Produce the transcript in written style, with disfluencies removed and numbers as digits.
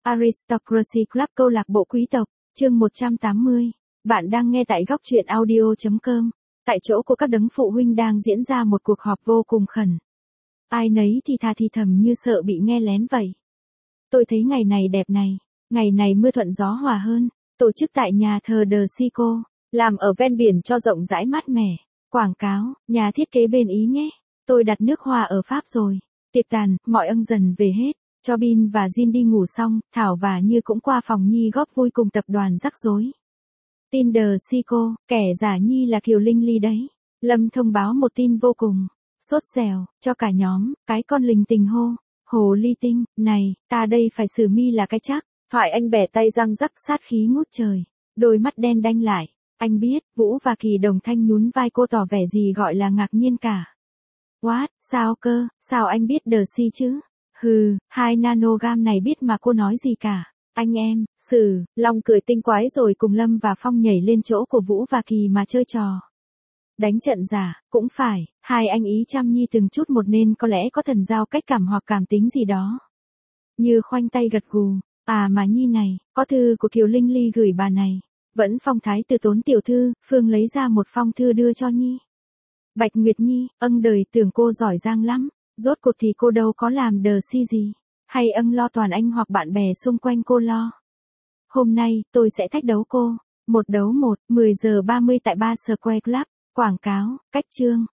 Aristocracy Club câu lạc bộ quý tộc, chương 180. Bạn đang nghe tại góc truyện audio.com. Tại chỗ của các đấng phụ huynh đang diễn ra một cuộc họp vô cùng khẩn. Ai nấy thì thà thì thầm như sợ bị nghe lén vậy. Tôi thấy ngày này đẹp này, ngày này mưa thuận gió hòa hơn, tổ chức tại nhà thờ The Sico, làm ở ven biển cho rộng rãi mát mẻ. Quảng cáo, nhà thiết kế bên Ý nhé. Tôi đặt nước hoa ở Pháp rồi. Tiệc tàn, mọi ân dần về hết. Cho Bin và Jin đi ngủ xong, Thảo và Như cũng qua phòng Nhi góp vui cùng tập đoàn rắc rối. Tin The Sico, kẻ giả Nhi là Kiều Linh Ly đấy. Lâm thông báo một tin vô cùng sốt dẻo cho cả nhóm, cái con lình tình hô. Hồ ly tinh, này, ta đây phải xử mi là cái chắc. Thoại anh bẻ tay răng rắc sát khí ngút trời. Đôi mắt đen đanh lại. Anh biết, Vũ và Kỳ đồng thanh nhún vai cô tỏ vẻ gì gọi là ngạc nhiên cả. What, sao cơ, sao anh biết The Si chứ? Hừ, 2 nanogam này biết mà cô nói gì cả. Anh em, Long cười tinh quái rồi cùng Lâm và Phong nhảy lên chỗ của Vũ và Kỳ mà chơi trò. Đánh trận giả, cũng phải, hai anh ý chăm Nhi từng chút một nên có lẽ có thần giao cách cảm hoặc cảm tính gì đó. Như khoanh tay gật gù, à mà Nhi này, có thư của Kiều Linh Ly gửi bà này. Vẫn phong thái từ Tốn tiểu thư, Phương lấy ra một phong thư đưa cho Nhi. Bạch Nguyệt Nhi, đời tưởng cô giỏi giang lắm, rốt cuộc thì cô đâu có làm The Si gì, hay lo toàn anh hoặc bạn bè xung quanh cô lo. Hôm nay, tôi sẽ thách đấu cô, 1 đấu 1, 10 giờ 30 tại Bar Square Club, quảng cáo, cách chương,